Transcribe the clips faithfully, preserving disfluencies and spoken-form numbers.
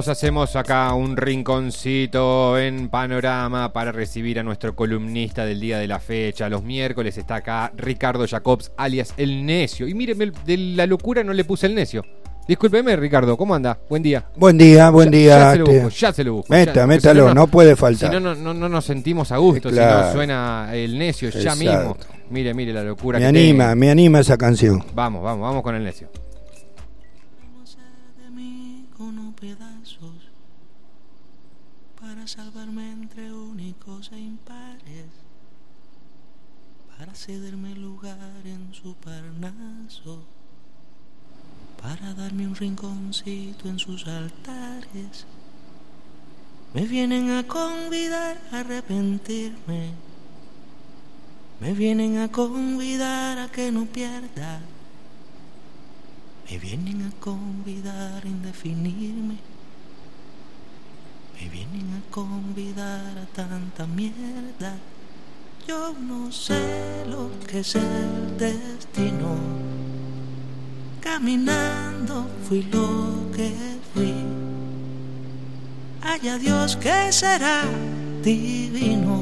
nos hacemos acá un rinconcito en Panorama para recibir a nuestro columnista del día de la fecha. Los miércoles está acá Ricardo Jacobs, alias El Necio. Y míreme, de la locura no le puse el necio. Discúlpeme, Ricardo, ¿cómo anda? Buen día. Buen día, buen ya, día. Ya se lo busco, ya se lo busco. Meta, ya, métalo, si no, no, no puede faltar. Si no, no, no, no nos sentimos a gusto, claro. Si no suena El Necio ya Exacto. mismo. Mire, mire la locura me que anima, tiene. me anima esa canción. Vamos, vamos, vamos con El Necio. Para salvarme entre únicos e impares, para cederme lugar en su Parnaso, para darme un rinconcito en sus altares. Me vienen a convidar a arrepentirme, me vienen a convidar a que no pierda, me vienen a convidar a indefinirme. Me vienen a convidar a tanta mierda. Yo no sé lo que es el destino. Caminando fui lo que fui. Haya Dios que será divino.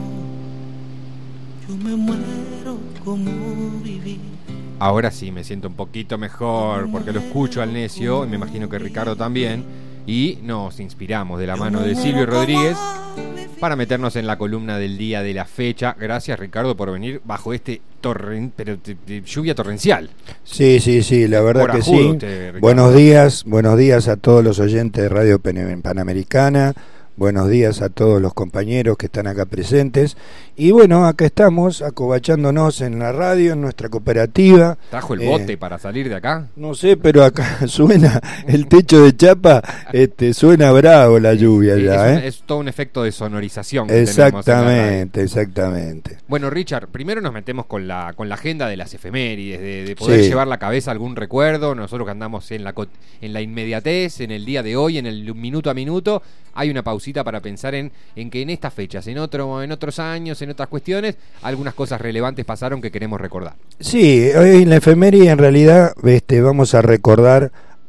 Yo me muero como viví. Ahora sí me siento un poquito mejor porque lo escucho al Necio y me imagino que Ricardo también. Y nos inspiramos de la mano de Silvio Rodríguez para meternos en la columna del día de la fecha. Gracias, Ricardo, por venir bajo este torren, pero de, de lluvia torrencial. Sí, sí, sí, la verdad por que sí. Usted, buenos días, buenos días a todos los oyentes de Radio Panamericana. Buenos días a todos los compañeros que están acá presentes. Y bueno, acá estamos acobachándonos en la radio, en nuestra cooperativa. ¿Trajo el eh, bote para salir de acá? No sé, pero acá suena el techo de chapa, este, suena bravo la lluvia es, ya. es, ¿eh? un, es todo un efecto de sonorización. Que exactamente, exactamente. Bueno, Richard, primero nos metemos con la con la agenda de las efemérides, de, de poder sí. llevar la cabeza algún recuerdo. Nosotros que andamos en la, en la inmediatez, en el día de hoy, en el minuto a minuto, hay una pausita para pensar en, en que en estas fechas, en otro, en otros años, en otras cuestiones, algunas cosas relevantes pasaron que queremos recordar. Sí, hoy en la efeméride en realidad este, vamos a recordar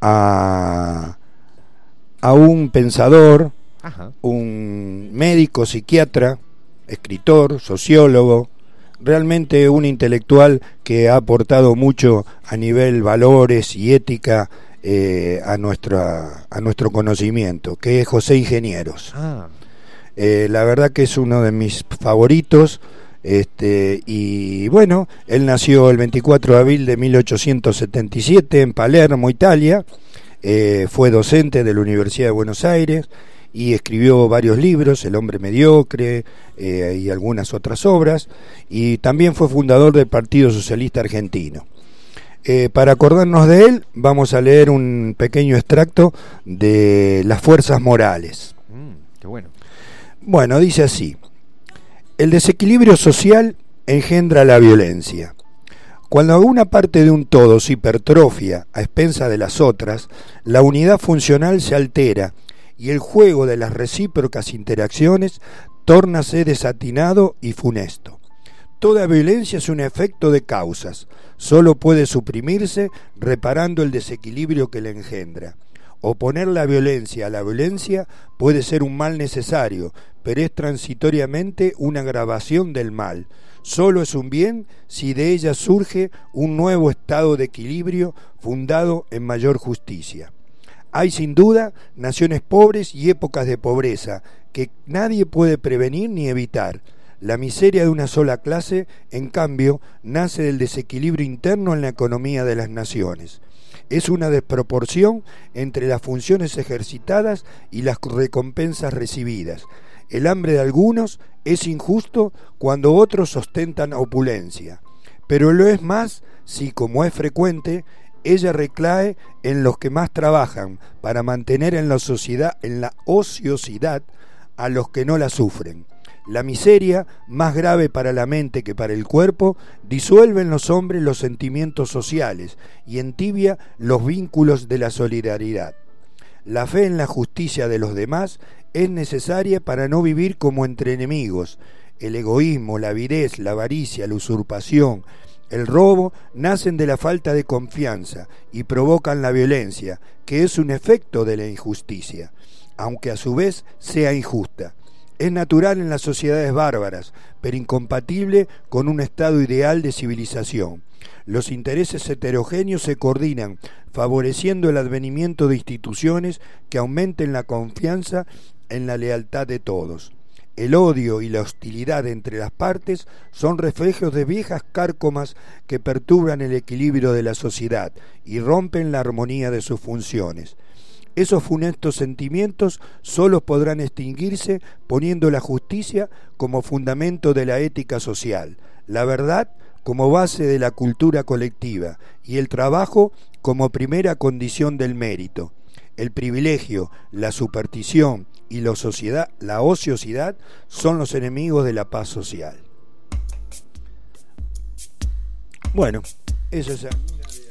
a, a un pensador, Ajá. un médico, psiquiatra, escritor, sociólogo, realmente un intelectual que ha aportado mucho a nivel valores y ética Eh, a nuestra a nuestro conocimiento, que es José Ingenieros. Ah. Eh, la verdad que es uno de mis favoritos, este, y bueno, él nació el veinticuatro de abril de mil ochocientos setenta y siete en Palermo, Italia. Eh, fue docente de la Universidad de Buenos Aires y escribió varios libros, El hombre mediocre, eh, y algunas otras obras, y también fue fundador del Partido Socialista Argentino. Eh, para acordarnos de él, vamos a leer un pequeño extracto de Las fuerzas morales. Mm, qué bueno. Bueno, dice así: el desequilibrio social engendra la violencia. Cuando alguna parte de un todo se hipertrofia a expensa de las otras, la unidad funcional se altera y el juego de las recíprocas interacciones tórnase desatinado y funesto. Toda violencia es un efecto de causas, solo puede suprimirse reparando el desequilibrio que la engendra. Oponer la violencia a la violencia puede ser un mal necesario, pero es transitoriamente una agravación del mal. Solo es un bien si de ella surge un nuevo estado de equilibrio fundado en mayor justicia. Hay sin duda naciones pobres y épocas de pobreza que nadie puede prevenir ni evitar. La miseria de una sola clase, en cambio, nace del desequilibrio interno en la economía de las naciones. Es una desproporción entre las funciones ejercitadas y las recompensas recibidas. El hambre de algunos es injusto cuando otros ostentan opulencia, pero lo es más si, como es frecuente, ella recae en los que más trabajan para mantener en la sociedad, en la ociosidad a los que no la sufren. La miseria, más grave para la mente que para el cuerpo, disuelve en los hombres los sentimientos sociales y entibia los vínculos de la solidaridad. La fe en la justicia de los demás es necesaria para no vivir como entre enemigos. El egoísmo, la avidez, la avaricia, la usurpación, el robo nacen de la falta de confianza y provocan la violencia, que es un efecto de la injusticia. aunque a su vez sea injusta. Es natural en las sociedades bárbaras, pero incompatible con un estado ideal de civilización. Los intereses heterogéneos se coordinan, favoreciendo el advenimiento de instituciones que aumenten la confianza en la lealtad de todos. El odio y la hostilidad entre las partes son reflejos de viejas cárcomas que perturban el equilibrio de la sociedad y rompen la armonía de sus funciones. Esos funestos sentimientos sólo podrán extinguirse poniendo la justicia como fundamento de la ética social, la verdad como base de la cultura colectiva y el trabajo como primera condición del mérito. El privilegio, la superstición y la sociedad, la ociosidad son los enemigos de la paz social. Bueno, eso es alguna de las...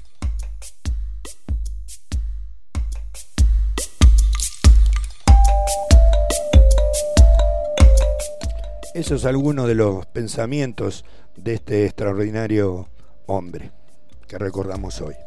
Eso es alguno de los pensamientos de este extraordinario hombre que recordamos hoy.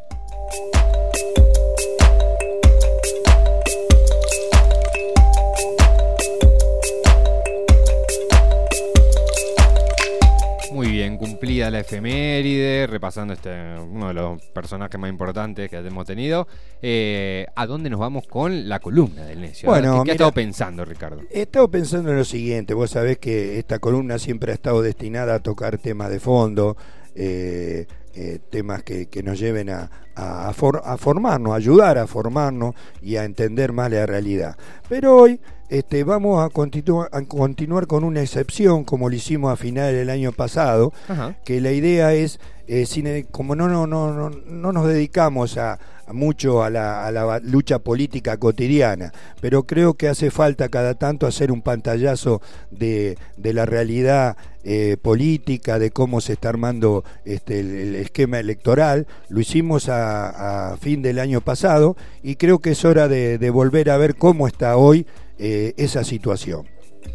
Muy bien, cumplida la efeméride, repasando este uno de los personajes más importantes que hemos tenido. Eh, ¿A dónde nos vamos con la columna del necio? Bueno, ¿Qué, qué mira, has estado pensando, Ricardo? He estado pensando en lo siguiente. Vos sabés que esta columna siempre ha estado destinada a tocar temas de fondo, eh, eh, temas que, que nos lleven a, a, a, for, a formarnos, a ayudar a formarnos y a entender más la realidad. Pero hoy este, vamos a, continu- a continuar con una excepción, como lo hicimos a finales del año pasado. Ajá. Que la idea es, eh, sin, como no, no, no, no, no nos dedicamos a, a mucho a la, a la lucha política cotidiana, pero creo que hace falta cada tanto hacer un pantallazo de, de la realidad eh, política, de cómo se está armando este, el, el esquema electoral. Lo hicimos a, a fin del año pasado y creo que es hora de, de volver a ver cómo está hoy eh, esa situación.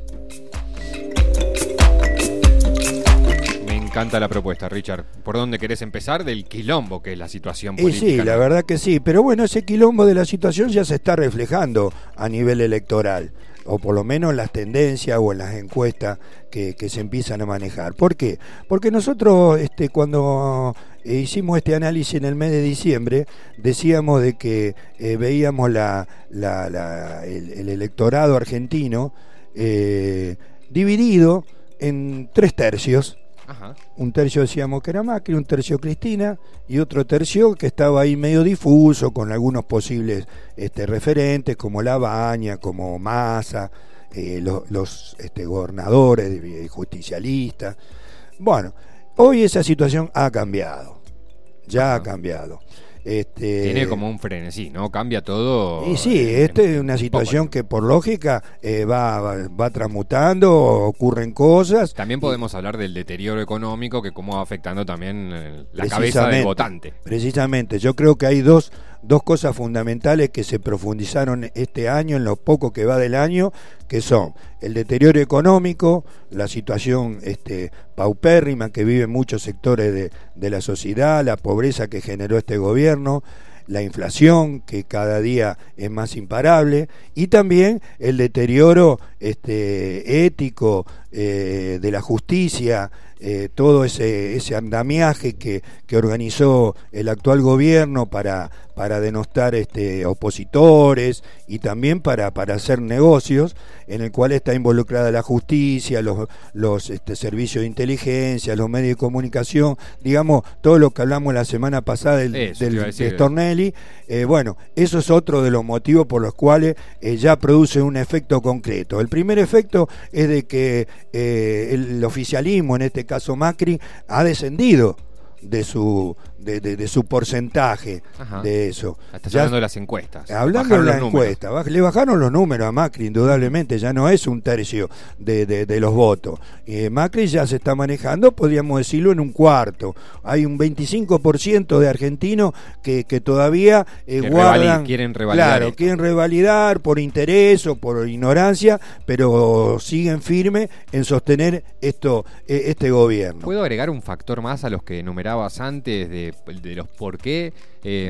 Me encanta la propuesta, Richard. ¿Por dónde querés empezar? Del quilombo que es la situación política. Y sí, la verdad que sí, pero bueno, ese quilombo de la situación ya se está reflejando a nivel electoral, o por lo menos en las tendencias o en las encuestas que, que se empiezan a manejar. ¿Por qué? Porque nosotros este, cuando hicimos este análisis en el mes de diciembre, decíamos de que eh, veíamos la, la, la, el, el electorado argentino eh, dividido en tres tercios. Ajá. Un tercio decíamos que era Macri, un tercio Cristina y otro tercio que estaba ahí medio difuso con algunos posibles este, referentes como Labaña, como Massa, eh, los, los este, gobernadores eh, justicialistas. Bueno, hoy esa situación ha cambiado, ya Ajá. ha cambiado. Este, Tiene como un frenesí, ¿no? Cambia todo. Y sí, esta es una situación poco. que por lógica eh, va, va, va transmutando, ocurren cosas. También podemos y, hablar del deterioro económico que cómo va afectando también eh, la cabeza del votante. Precisamente, yo creo que hay dos, dos cosas fundamentales que se profundizaron este año, en lo poco que va del año, que son el deterioro económico, la situación este, paupérrima que viven muchos sectores de, de la sociedad, la pobreza que generó este gobierno, la inflación que cada día es más imparable y también el deterioro este, ético eh, de la justicia, eh, todo ese, ese andamiaje que, que organizó el actual gobierno para, para denostar este, opositores y también para, para hacer negocios, en el cual está involucrada la justicia, los, los este, servicios de inteligencia, los medios de comunicación, digamos, todo lo que hablamos la semana pasada del, eso, del decir, de Stornelli. Eh, bueno, eso es otro de los motivos por los cuales eh, ya produce un efecto concreto. El primer efecto es de que eh, el oficialismo, en este caso Macri, ha descendido de su de, de, de su porcentaje. Ajá. De eso. Estás ya, hablando de las encuestas. Hablando de la encuesta, baj, le bajaron los números a Macri, indudablemente, ya no es un tercio de, de, de los votos. Eh, Macri ya se está manejando, podríamos decirlo, en un cuarto. Hay un veinticinco por ciento de argentinos que, que todavía eh, que guardan... Revalid, quieren revalidar. Claro, esto. quieren revalidar por interés o por ignorancia, pero siguen firmes en sostener esto, eh, este gobierno. ¿Puedo agregar un factor más a los que enumerabas antes de, de los por qué? Eh,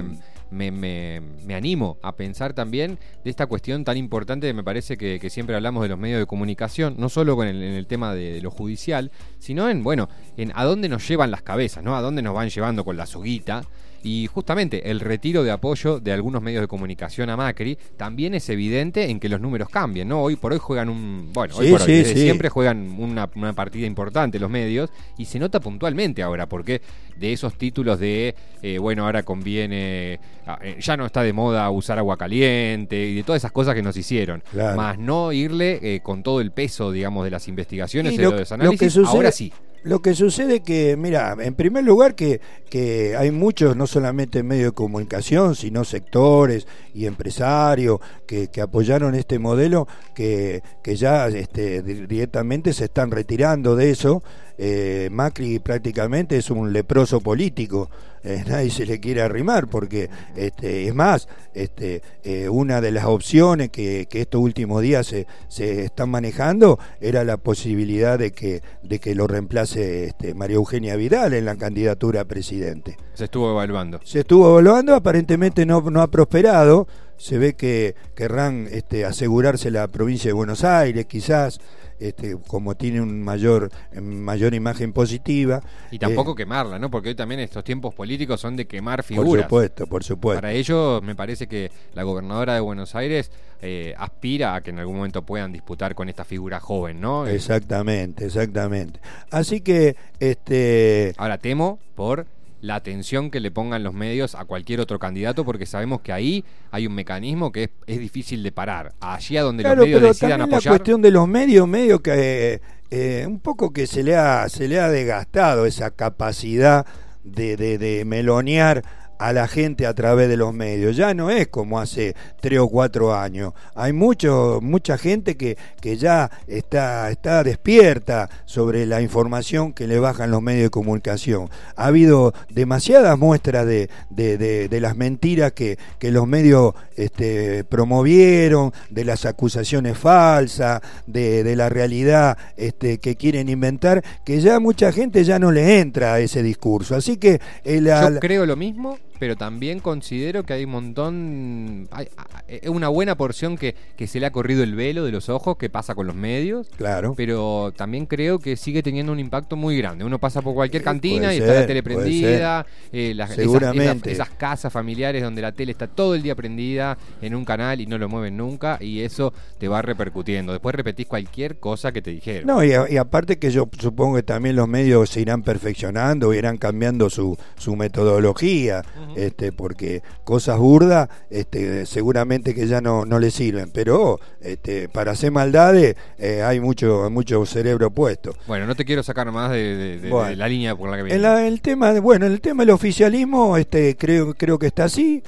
me, me, me animo a pensar también de esta cuestión tan importante, me parece que, que siempre hablamos de los medios de comunicación, no solo con el, en el tema de, de lo judicial, sino en, bueno, en a dónde nos llevan las cabezas, ¿no? A dónde nos van llevando con la soguita. Y justamente el retiro de apoyo de algunos medios de comunicación a Macri también es evidente en que los números cambian, ¿no? Hoy por hoy juegan un... Bueno, sí, hoy por sí, hoy, desde sí. siempre juegan una, una partida importante los medios y se nota puntualmente ahora, porque de esos títulos de, eh, bueno, ahora conviene... Eh, ya no está de moda usar agua caliente y de todas esas cosas que nos hicieron. Claro. Más no irle eh, con todo el peso, digamos, de las investigaciones y, Y de lo- los lo análisis, que sucede- ahora sí. Lo que sucede que, mira, en primer lugar que, que hay muchos, no solamente medios de comunicación, sino sectores y empresarios que, que apoyaron este modelo, que, que ya este, directamente se están retirando de eso. Eh, Macri prácticamente es un leproso político, eh, nadie se le quiere arrimar porque este, es más, este, eh, una de las opciones que, que estos últimos días se, se están manejando era la posibilidad de que, de que lo reemplace este, María Eugenia Vidal en la candidatura a presidente. Se estuvo evaluando. Se estuvo evaluando, aparentemente no, no ha prosperado, se ve que querrán este, asegurarse la provincia de Buenos Aires quizás, este, como tiene un mayor mayor imagen positiva. Y tampoco eh, quemarla, ¿no? Porque hoy también estos tiempos políticos son de quemar por figuras. supuesto, por supuesto. Para ello, me parece que la gobernadora de Buenos Aires eh, aspira a que en algún momento puedan disputar con esta figura joven, ¿no? Eh, Exactamente, exactamente. Así que, este, Ahora temo por la atención que le pongan los medios a cualquier otro candidato, porque sabemos que ahí hay un mecanismo que es, es difícil de parar. Allí a donde claro, los medios pero decidan también la apoyar. cuestión de los medios, medio que eh, eh, un poco que se le ha se le ha desgastado esa capacidad de, de, de melonear a la gente a través de los medios. Ya no es como hace tres o cuatro años. Hay mucho, mucha gente que, que ya está, está despierta sobre la información que le bajan los medios de comunicación. Ha habido demasiadas muestras de, de, de, de las mentiras que, que los medios este, promovieron, de las acusaciones falsas, de, de la realidad este, que quieren inventar, que ya mucha gente ya no le entra a ese discurso. Así que el, Yo creo lo mismo, pero también considero que hay un montón, hay, hay una buena porción que, que se le ha corrido el velo de los ojos, que pasa con los medios, claro. pero también creo que sigue teniendo un impacto muy grande. Uno pasa por cualquier Eh, cantina puede y está ser, la tele puede prendida, eh, las, esas, Seguramente. esas, esas casas familiares donde la tele está todo el día prendida en un canal y no lo mueven nunca, y eso te va repercutiendo. Después repetís cualquier cosa que te dijeron. No, y, y aparte que yo supongo que también los medios se irán perfeccionando, irán cambiando su, su metodología, uh-huh. este, porque cosas burdas este, seguramente que ya no, no le sirven, pero este, para hacer maldades eh, hay mucho, mucho cerebro puesto. Bueno, no te quiero sacar más de, de, de, bueno, de la línea por la que viene. En la, el tema, bueno, en el tema del oficialismo, este, creo, creo que está así.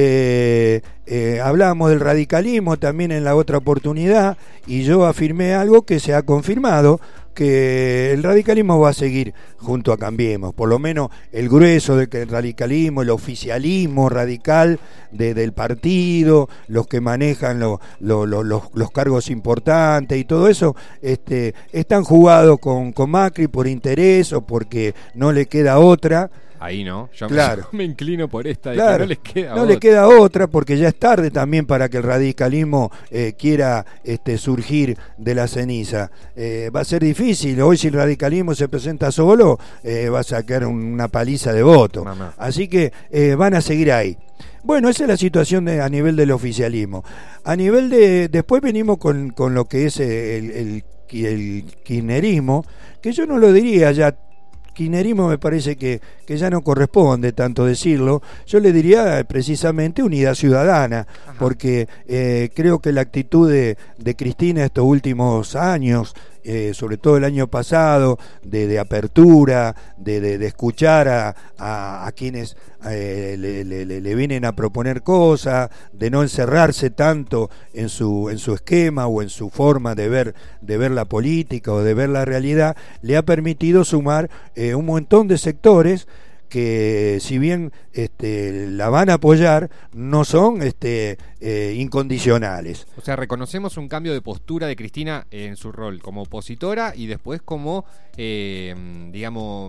Eh, eh, hablábamos del radicalismo también en la otra oportunidad y yo afirmé algo que se ha confirmado, que el radicalismo va a seguir junto a Cambiemos, por lo menos el grueso del radicalismo, el oficialismo radical de, del partido, los que manejan lo, lo, lo, los, los cargos importantes y todo eso, este, están jugados con, con Macri por interés o porque no le queda otra. Ahí no, yo claro. me, me inclino por esta de claro. que no les queda no otra. le queda otra porque ya es tarde también para que el radicalismo eh, quiera este, surgir de la ceniza. Eh, va a ser difícil, hoy si el radicalismo se presenta solo eh, va a sacar una paliza de votos. Mamá. Así que eh, van a seguir ahí. Bueno, esa es la situación de, a nivel del oficialismo. A nivel de... Después venimos con, con lo que es el, el, el kirchnerismo, que yo no lo diría ya kirchnerismo, me parece que, que ya no corresponde tanto decirlo. Yo le diría eh, precisamente unidad ciudadana. Ajá. Porque eh, creo que la actitud de, de Cristina estos últimos años, eh, sobre todo el año pasado, de, de apertura, de, de, de escuchar a, a, a quienes eh, le, le, le vienen a proponer cosas, de no encerrarse tanto en su, en su esquema o en su forma de ver, de ver la política o de ver la realidad, le ha permitido sumar eh, un montón de sectores que si bien este, la van a apoyar, no son este, eh, incondicionales. O sea, reconocemos un cambio de postura de Cristina en su rol como opositora y después como, eh, digamos,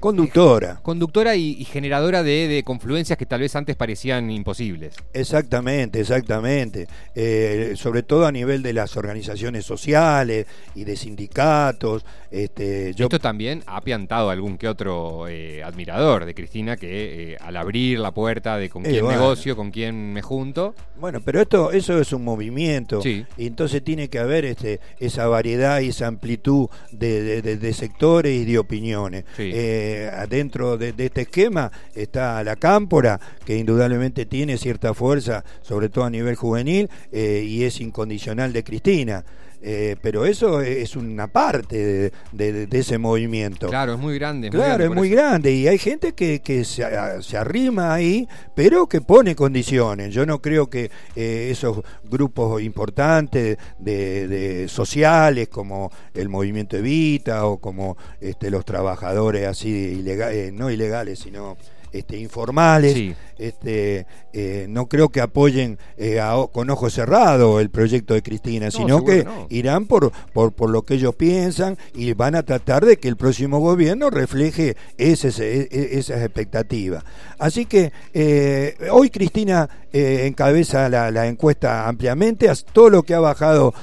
conductora. Conductora y, y generadora de, de confluencias que tal vez antes parecían imposibles. Exactamente, exactamente. Eh, sobre todo a nivel de las organizaciones sociales y de sindicatos. Este, yo... Esto también ha piantado algún que otro eh, admirador de Cristina que eh, al abrir la puerta de con Eh, quién bueno. negocio, con quién me junto. Bueno, pero esto, eso es un movimiento, Sí. y entonces tiene que haber este, esa variedad y esa amplitud de, de, de, de sectores y de opiniones. Sí. Eh, dentro de, de este esquema está la Cámpora, que indudablemente tiene cierta fuerza, sobre todo a nivel juvenil, eh, y es incondicional de Cristina. Eh, pero eso es una parte de, de, de ese movimiento. Claro, es muy grande. Es Claro, muy grande es por muy eso. grande, y hay gente que, que se, se arrima ahí, pero que pone condiciones. Yo no creo que eh, esos grupos importantes de, de sociales como el movimiento Evita o como este, los trabajadores así ilegales, no ilegales, sino este, informales, Sí. este, eh, no creo que apoyen eh, a, con ojos cerrados el proyecto de Cristina, No, sino seguro que que no. irán por, por, por lo que ellos piensan, y van a tratar de que el próximo gobierno refleje ese, ese, esas expectativas. Así que eh, hoy Cristina eh, encabeza la, la encuesta ampliamente. Todo lo que ha bajado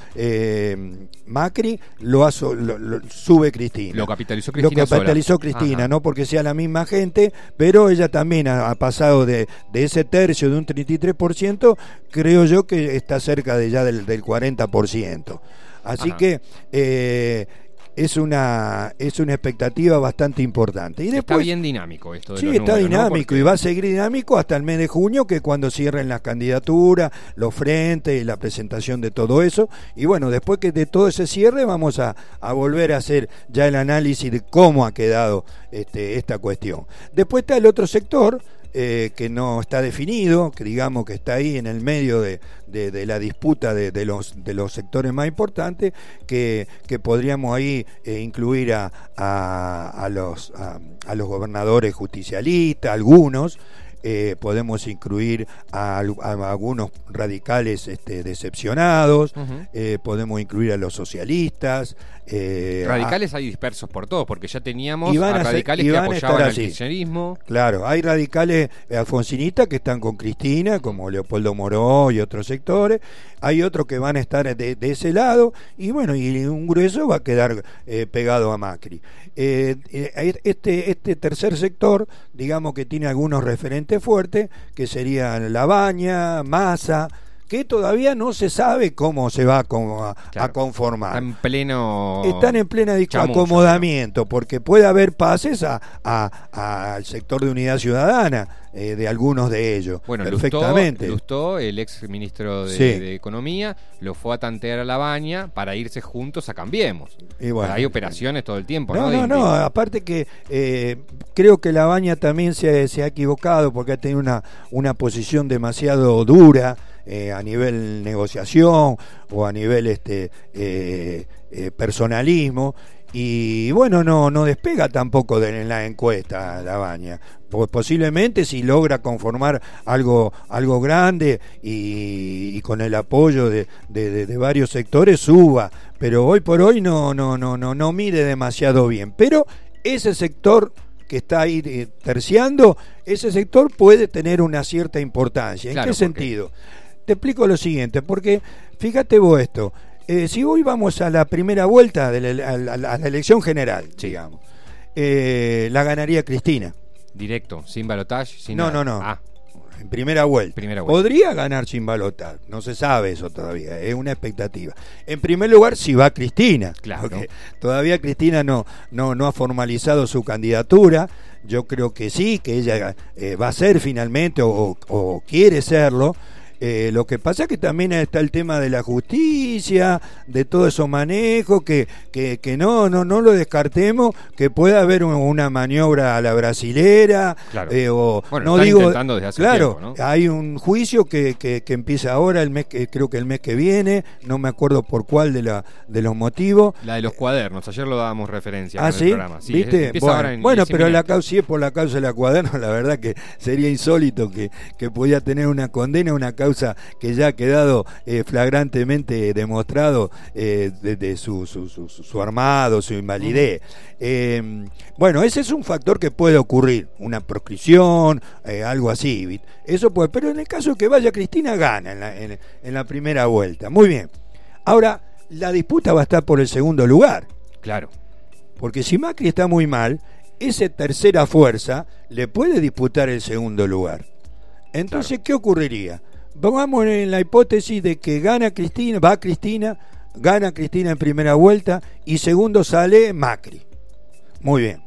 eh, Macri lo, ha, lo, lo sube Cristina. Lo capitalizó Cristina Lo capitalizó sola. Cristina, Ajá. no porque sea la misma gente, pero ella también ha, ha pasado de, de ese tercio, de un treinta y tres por ciento, creo yo que está cerca de ya del, del cuarenta por ciento. Así Ajá. que eh, es una es una expectativa bastante importante. Y Está después, bien dinámico esto de sí, los está números, ¿no? dinámico, Porque- y va a seguir dinámico hasta el mes de junio, que es cuando cierren las candidaturas, los frentes y la presentación de todo eso. Y bueno, después que de todo ese cierre vamos a, a volver a hacer ya el análisis de cómo ha quedado este, esta cuestión. Después está el otro sector, Eh, que no está definido, que digamos que está ahí en el medio de, de, de la disputa de, de, los, de los sectores más importantes, que, que podríamos ahí eh, incluir a, a, a, los, a, a los gobernadores justicialistas, algunos. Eh, podemos incluir a, a algunos radicales este, decepcionados, Ujú. eh, podemos incluir a los socialistas. Eh, Radicales hay dispersos por todos, porque ya teníamos Y van a a ser- radicales y que van a apoyaban estar al así. kirchnerismo. Claro, hay radicales alfonsinistas que están con Cristina, como Leopoldo Moró y otros sectores. Hay otros que van a estar de, de ese lado, y bueno, y un grueso va a quedar eh, pegado a Macri. Eh, eh, este, este tercer sector, digamos que tiene algunos referentes fuertes, que serían Labaña, Massa, que todavía no se sabe cómo se va a, con- a- Claro. a conformar. Está en pleno. Están en plena disco- chamullo, acomodamiento, porque puede haber pases a, a- al sector de Unidad Ciudadana, eh, de algunos de ellos, Bueno, perfectamente. Lustó, Lustó, el ex ministro de, Sí. de Economía, lo fue a tantear a Labaña para irse juntos a Cambiemos. Y bueno. Hay operaciones todo el tiempo, ¿no? No, De- no, no, de- aparte que eh, creo que Labaña también se, se ha equivocado, porque ha tenido una, una posición demasiado dura eh, a nivel negociación o a nivel este eh, eh, personalismo, y bueno, no no despega tampoco de, en la encuesta Labaña. Pues posiblemente, si logra conformar algo algo grande y, y con el apoyo de, de, de, de varios sectores, suba, pero hoy por hoy no no no no no mide demasiado bien. Pero ese sector que está ahí eh, terciando, ese sector puede tener una cierta importancia. ¿En Claro, qué porque- sentido? Te explico lo siguiente, porque fíjate vos esto, eh, si hoy vamos a la primera vuelta de la, a la, a la elección general, Sí. digamos, eh, la ganaría Cristina. Directo, sin balotaje, sin No, nada. no, no. Ah, En primera vuelta. Primera vuelta. Podría ganar sin balotar, no se sabe eso todavía, es una expectativa. En primer lugar, si va Cristina, Claro. porque todavía Cristina no, no, no ha formalizado su candidatura. Yo creo que sí, que ella eh, va a ser finalmente, o, o quiere serlo. Eh, lo que pasa es que también está el tema de la justicia, de todo esos manejos, que, que, que no, no, no lo descartemos, que pueda haber un- una maniobra a la brasilera, Claro. eh, o Bueno, no están digo, intentando desde hace claro, tiempo, ¿no? hay un juicio que, que, que empieza ahora, el mes que, creo que el mes que viene, no me acuerdo por cuál de la de los motivos. la de los cuadernos, ayer lo dábamos referencia Ah, en sí, el programa. Sí, ¿viste? empieza Bueno, ahora en- bueno, es pero la inminente. causa, si es por la causa de la cuaderno, la verdad que sería insólito que, que podía tener una condena, una causa causa que ya ha quedado eh, flagrantemente demostrado eh, de, de su, su, su, su armado, su invalidez. Eh, bueno, ese es un factor que puede ocurrir, una proscripción, eh, algo así. Eso puede, pero en el caso que vaya Cristina, gana en la, en, en la primera vuelta. Muy bien. Ahora, la disputa va a estar por el segundo lugar. Claro. Porque si Macri está muy mal, esa tercera fuerza le puede disputar el segundo lugar. Entonces, claro, ¿qué ocurriría? Pongamos en la hipótesis de que gana Cristina, va Cristina, gana Cristina en primera vuelta y segundo sale Macri. Muy bien.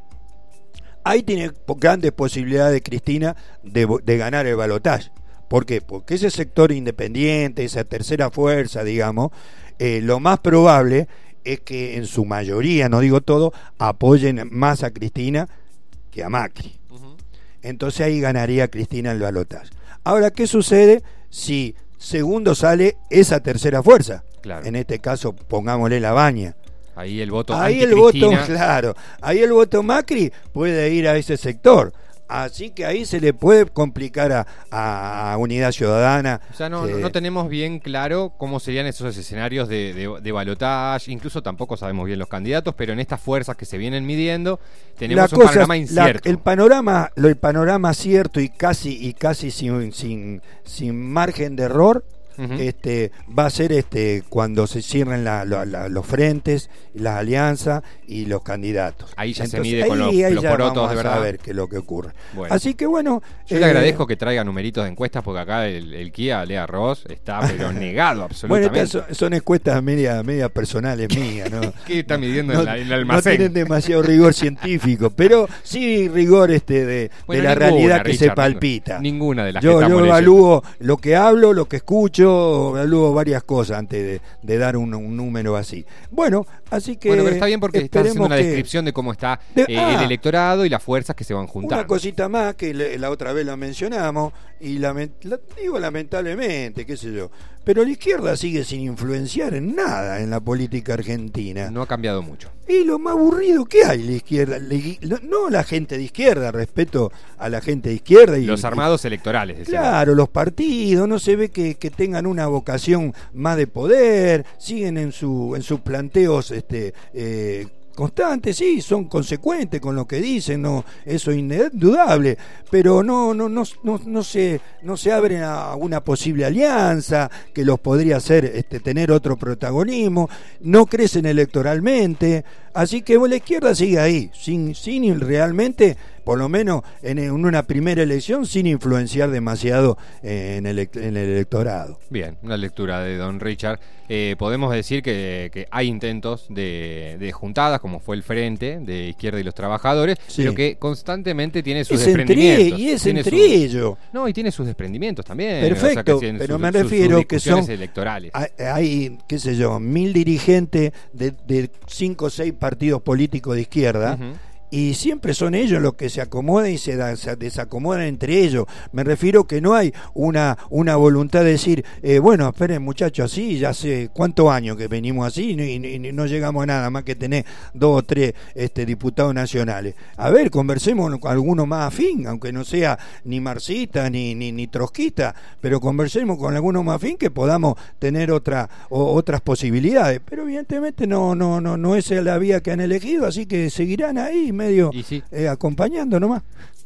Ahí tiene grandes posibilidades Cristina de, de ganar el balotaje. ¿Por qué? Porque ese sector independiente, esa tercera fuerza, digamos, eh, lo más probable es que en su mayoría, no digo todo, apoyen más a Cristina que a Macri. Uh-huh. Entonces ahí ganaría Cristina el balotaje. Ahora, ¿qué sucede si segundo sale esa tercera fuerza? Claro. En este caso, pongámosle la Baña. Ahí el voto Ahí el voto, claro, ahí el voto Macri puede ir a ese sector. Así que ahí se le puede complicar a, a, a Unidad Ciudadana. O sea, no, eh, no, no tenemos bien claro cómo serían esos escenarios de, de, de balotaje. Incluso tampoco sabemos bien los candidatos, pero en estas fuerzas que se vienen midiendo tenemos un panorama incierto. La, el panorama, lo, el panorama cierto y casi y casi sin, sin, sin margen de error. Uh-huh. Este va a ser este cuando se cierren la, la, la, los frentes, las alianzas y los candidatos. Ahí ya Entonces, se mide ahí, con los, ahí los ya porotos vamos de verdad. A ver qué es lo que ocurre. Bueno. Así que bueno, yo eh, le agradezco que traiga numeritos de encuestas porque acá el, el Kia Lea Ross está pero negado absolutamente. Bueno, estas son, son encuestas media, media personales mías, ¿no? ¿Qué está midiendo no, en, la, en el almacén? No tienen demasiado rigor científico, pero sí rigor este de, bueno, de la ninguna, realidad que Richard, se palpita. Ninguna de las yo, que estamos yo leyendo. evalúo lo que hablo, lo que escucho, evalúo varias cosas antes de, de dar un, un número así. Bueno, así que bueno, pero está bien porque estás haciendo una que, descripción de cómo está de, eh, ah, el electorado y las fuerzas que se van juntando. Una cosita más que le, la otra vez la mencionamos y lament, la, digo lamentablemente, qué sé yo, pero la izquierda sigue sin influenciar en nada en la política argentina. No ha cambiado mucho. Y lo más aburrido que hay la izquierda, la, no la gente de izquierda, respeto a la gente de izquierda y los armados y, electorales. Decimos. Claro, los partidos, no se ve que, que tengan una vocación más de poder, siguen en su en sus planteos este eh, constantes, sí, son consecuentes con lo que dicen, no, eso es indudable, pero no, no, no, no, no se, no se abren a una posible alianza que los podría hacer este, tener otro protagonismo, no crecen electoralmente, así que la izquierda sigue ahí, sin, sin realmente, por lo menos en, en una primera elección, sin influenciar demasiado en el, en el electorado. Bien, una lectura de don Richard. Eh, podemos decir que, que hay intentos de, de juntadas, como fue el Frente de Izquierda y los Trabajadores, sí, pero que constantemente tiene sus es desprendimientos. Entre, y es tiene entre sus, ellos. No, y tiene sus desprendimientos también. Perfecto, o sea que pero sus, me sus, refiero sus que son electorales. Hay, hay, qué sé yo, mil dirigentes de, de cinco o seis partidos políticos de izquierda. Uh-huh. Y siempre son ellos los que se acomodan y se, da, se desacomodan entre ellos. Me refiero que no hay una, una voluntad de decir, eh, bueno, esperen muchachos, así, ya sé cuántos años que venimos así y, y, y no llegamos a nada más que tener dos o tres este, diputados nacionales. A ver, conversemos con alguno más afín, aunque no sea ni marxista ni, ni, ni trotskista, pero conversemos con alguno más afín que podamos tener otra, o, otras posibilidades. Pero evidentemente no, no, no, no es la vía que han elegido, así que seguirán ahí medio sí. eh, acompañando nomás.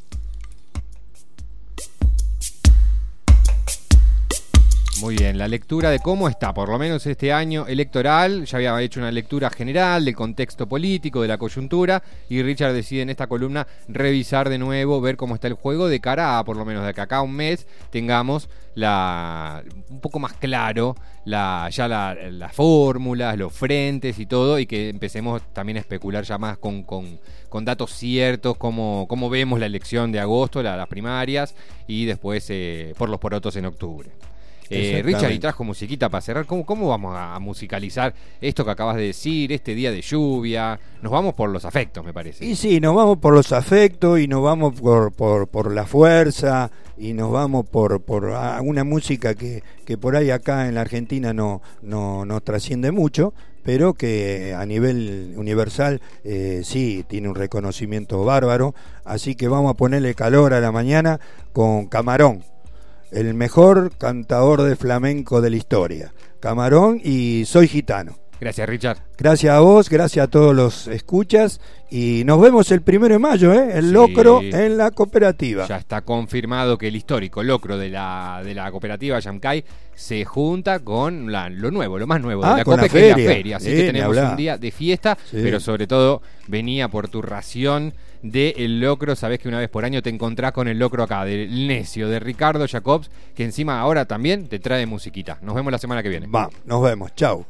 Muy bien, la lectura de cómo está, por lo menos este año electoral. Ya había hecho una lectura general del contexto político, de la coyuntura, y Richard decide en esta columna revisar de nuevo, ver cómo está el juego de cara a, por lo menos de acá a un mes, tengamos la un poco más claro la ya la, las fórmulas, los frentes y todo, y que empecemos también a especular ya más con, con, con datos ciertos, cómo, cómo vemos la elección de agosto, la, las primarias, y después eh, por los porotos en octubre. Eh, Richard, y trajo musiquita para cerrar. ¿Cómo, cómo vamos a, a musicalizar esto que acabas de decir, este día de lluvia? Nos vamos por los afectos, me parece. Y sí, nos vamos por los afectos y nos vamos por, por, por la fuerza y nos vamos por, por una música que, que por ahí acá en la Argentina no, no, no trasciende mucho, pero que a nivel universal eh, sí tiene un reconocimiento bárbaro. Así que vamos a ponerle calor a la mañana con Camarón. el mejor cantador de flamenco de la historia. Camarón y Soy Gitano. Gracias, Richard. Gracias a vos, gracias a todos los escuchas y nos vemos el primero de mayo, ¿eh? El Sí. locro en la cooperativa. Ya está confirmado que el histórico locro de la, de la cooperativa Yamcay se junta con la- lo nuevo, lo más nuevo Ah, de la con la COPE, que es la feria. feria. Así Sí, que ni tenemos hablar. un día de fiesta, Sí. pero sobre todo venía por tu ración del locro. Sabés que una vez por año te encontrás con el locro acá, del necio, de Ricardo Jacobs, que encima ahora también te trae musiquita. Nos vemos la semana que viene. Va, nos vemos, chau.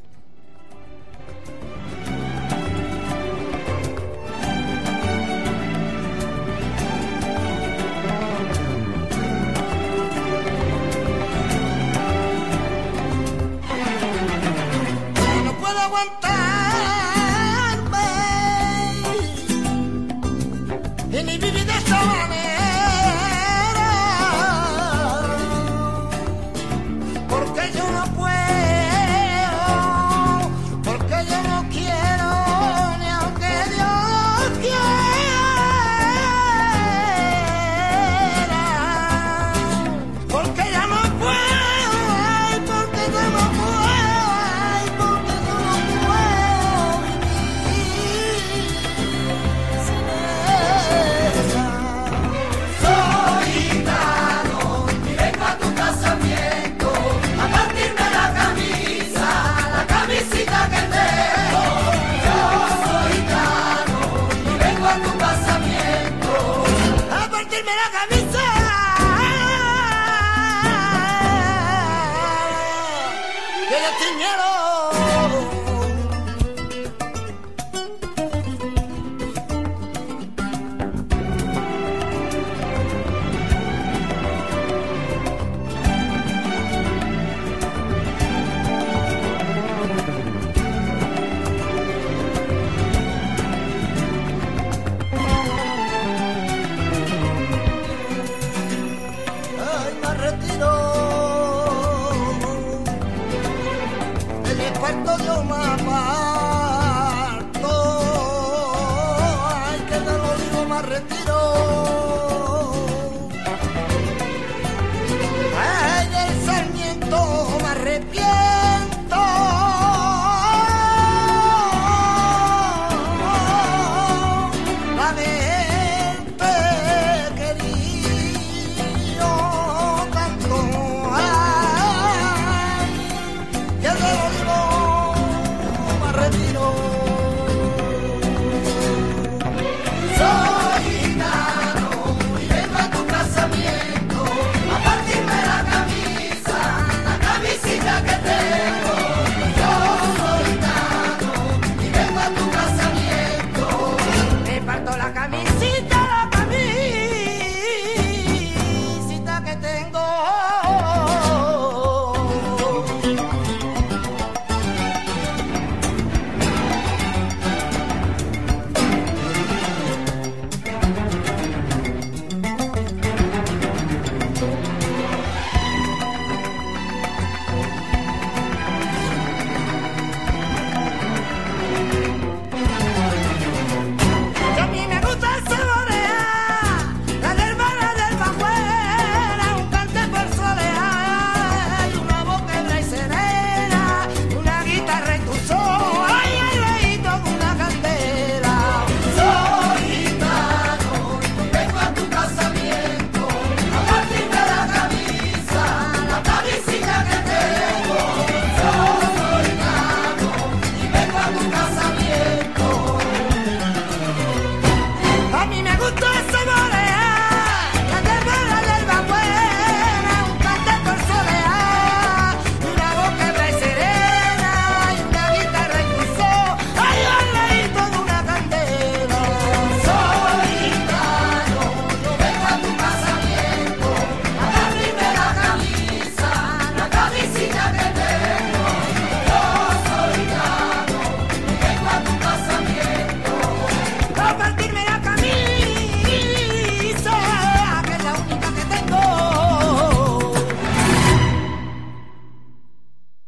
No puedo aguantar